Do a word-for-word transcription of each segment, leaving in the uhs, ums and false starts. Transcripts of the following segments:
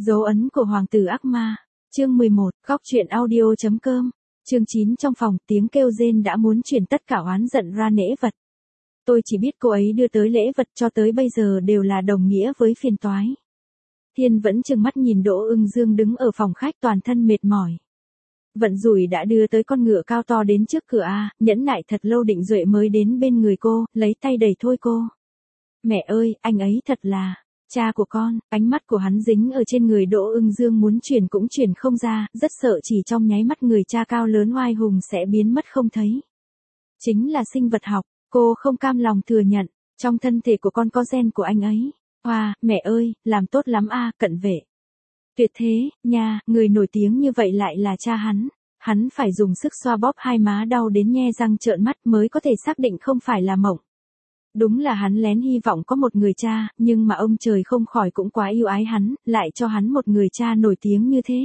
Dấu ấn của hoàng tử ác ma. Chương mười một, góc truyện audio chấm com. Chương chín trong phòng, tiếng kêu rên đã muốn chuyển tất cả oán giận ra nể vật. Tôi chỉ biết cô ấy đưa tới lễ vật cho tới bây giờ đều là đồng nghĩa với phiền toái. Thiên vẫn trừng mắt nhìn Đỗ Ưng Dương đứng ở phòng khách toàn thân mệt mỏi. Vận rủi đã đưa tới con ngựa cao to đến trước cửa a, nhẫn nại thật lâu Định Duệ mới đến bên người cô, lấy tay đẩy thôi cô. Mẹ ơi, anh ấy thật là cha của con. Ánh mắt của hắn dính ở trên người Đỗ Ưng Dương muốn chuyển cũng chuyển không ra, rất sợ chỉ trong nháy mắt người cha cao lớn oai hùng sẽ biến mất không thấy. Chính là sinh vật học, cô không cam lòng thừa nhận, trong thân thể của con có gen của anh ấy. Hoa, mẹ ơi, làm tốt lắm a, Cận Vệ. Tuyệt thế, nha, người nổi tiếng như vậy lại là cha hắn. Hắn phải dùng sức xoa bóp hai má đau đến nhe răng trợn mắt mới có thể xác định không phải là mộng. Đúng là hắn lén hy vọng có một người cha, nhưng mà ông trời không khỏi cũng quá yêu ái hắn, lại cho hắn một người cha nổi tiếng như thế.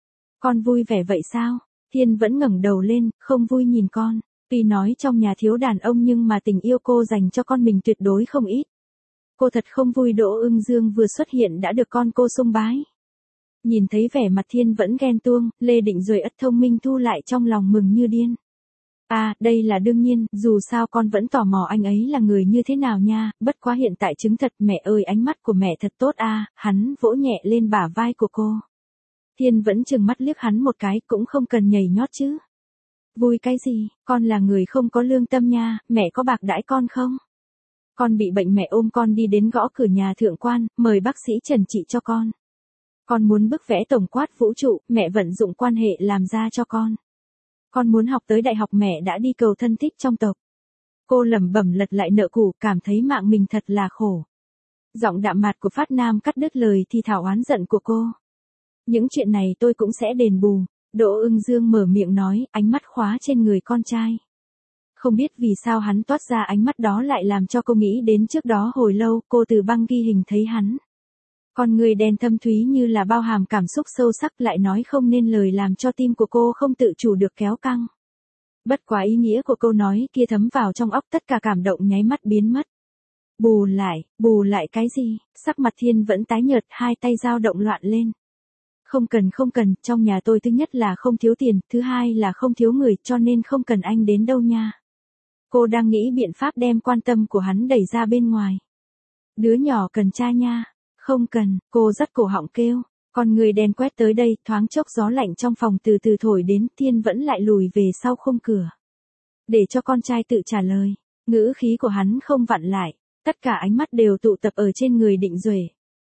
Con vui vẻ vậy sao? Thiên vẫn ngẩng đầu lên, không vui nhìn con. Tuy nói trong nhà thiếu đàn ông nhưng mà tình yêu cô dành cho con mình tuyệt đối không ít. Cô thật không vui Đỗ Ưng Dương vừa xuất hiện đã được con cô sung bái. Nhìn thấy vẻ mặt Thiên vẫn ghen tuông, Lê Định Duệ ất thông minh thu lại trong lòng mừng như điên. À, đây là đương nhiên, dù sao con vẫn tò mò anh ấy là người như thế nào nha, bất quá hiện tại chứng thật mẹ ơi ánh mắt của mẹ thật tốt a, hắn vỗ nhẹ lên bả vai của cô. Thiên vẫn trừng mắt liếc hắn một cái, cũng không cần nhảy nhót chứ. Vui cái gì, con là người không có lương tâm nha, mẹ có bạc đãi con không? Con bị bệnh mẹ ôm con đi đến gõ cửa nhà thượng quan, mời bác sĩ trần trị cho con. Con muốn bức vẽ tổng quát vũ trụ, mẹ vận dụng quan hệ làm ra cho con. Con muốn học tới đại học mẹ đã đi cầu thân thích trong tộc. Cô lẩm bẩm lật lại nợ cũ, cảm thấy mạng mình thật là khổ. Giọng đạm mạt của Phát Nam cắt đứt lời thì thảo oán giận của cô. Những chuyện này tôi cũng sẽ đền bù. Đỗ Ưng Dương mở miệng nói, ánh mắt khóa trên người con trai. Không biết vì sao hắn toát ra ánh mắt đó lại làm cho cô nghĩ đến trước đó hồi lâu cô từ băng ghi hình thấy hắn. Con người đen thâm thúy như là bao hàm cảm xúc sâu sắc lại nói không nên lời làm cho tim của cô không tự chủ được kéo căng. Bất quá ý nghĩa của câu nói kia thấm vào trong óc tất cả cảm động nháy mắt biến mất. Bù lại, bù lại cái gì? Sắc mặt Thiên vẫn tái nhợt, hai tay dao động loạn lên. Không cần không cần, trong nhà tôi thứ nhất là không thiếu tiền, thứ hai là không thiếu người cho nên không cần anh đến đâu nha. Cô đang nghĩ biện pháp đem quan tâm của hắn đẩy ra bên ngoài. Đứa nhỏ cần cha nha. Không cần, cô dắt cổ họng kêu. Con người đen quét tới đây, thoáng chốc gió lạnh trong phòng từ từ thổi đến, Thiên vẫn lại lùi về sau khung cửa. Để cho con trai tự trả lời. Ngữ khí của hắn không vặn lại, tất cả ánh mắt đều tụ tập ở trên người Định Duệ.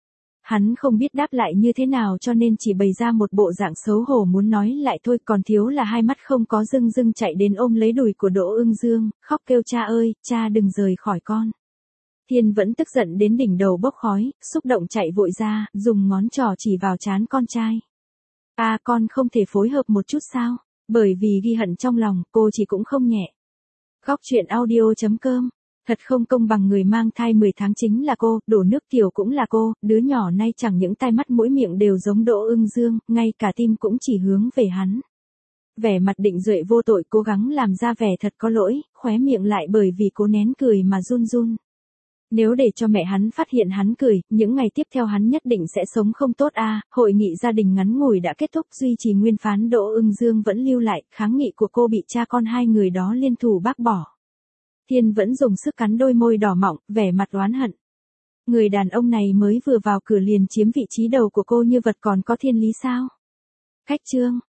Hắn không biết đáp lại như thế nào cho nên chỉ bày ra một bộ dạng xấu hổ muốn nói lại thôi, còn thiếu là hai mắt không có rưng rưng chạy đến ôm lấy đùi của Đỗ Ưng Dương, khóc kêu cha ơi, cha đừng rời khỏi con. Thiên vẫn tức giận đến đỉnh đầu bốc khói, xúc động chạy vội ra, dùng ngón trỏ chỉ vào trán con trai. À con không thể phối hợp một chút sao? Bởi vì ghi hận trong lòng, cô chỉ cũng không nhẹ. Góc truyện audio chấm com. Thật không công bằng, người mang thai mười tháng chính là cô, đổ nước tiểu cũng là cô, đứa nhỏ nay chẳng những tai mắt mũi miệng đều giống Đỗ Ưng Dương, ngay cả tim cũng chỉ hướng về hắn. Vẻ mặt Định Duệ vô tội cố gắng làm ra vẻ thật có lỗi, khóe miệng lại bởi vì cố nén cười mà run run. Nếu để cho mẹ hắn phát hiện hắn cười, những ngày tiếp theo hắn nhất định sẽ sống không tốt a. À, hội nghị gia đình ngắn ngủi đã kết thúc, duy trì nguyên phán Đỗ Ưng Dương vẫn lưu lại, kháng nghị của cô bị cha con hai người đó liên thủ bác bỏ. Thiên vẫn dùng sức cắn đôi môi đỏ mọng, vẻ mặt oán hận. Người đàn ông này mới vừa vào cửa liền chiếm vị trí đầu của cô như vật còn có thiên lý sao? Khách chương.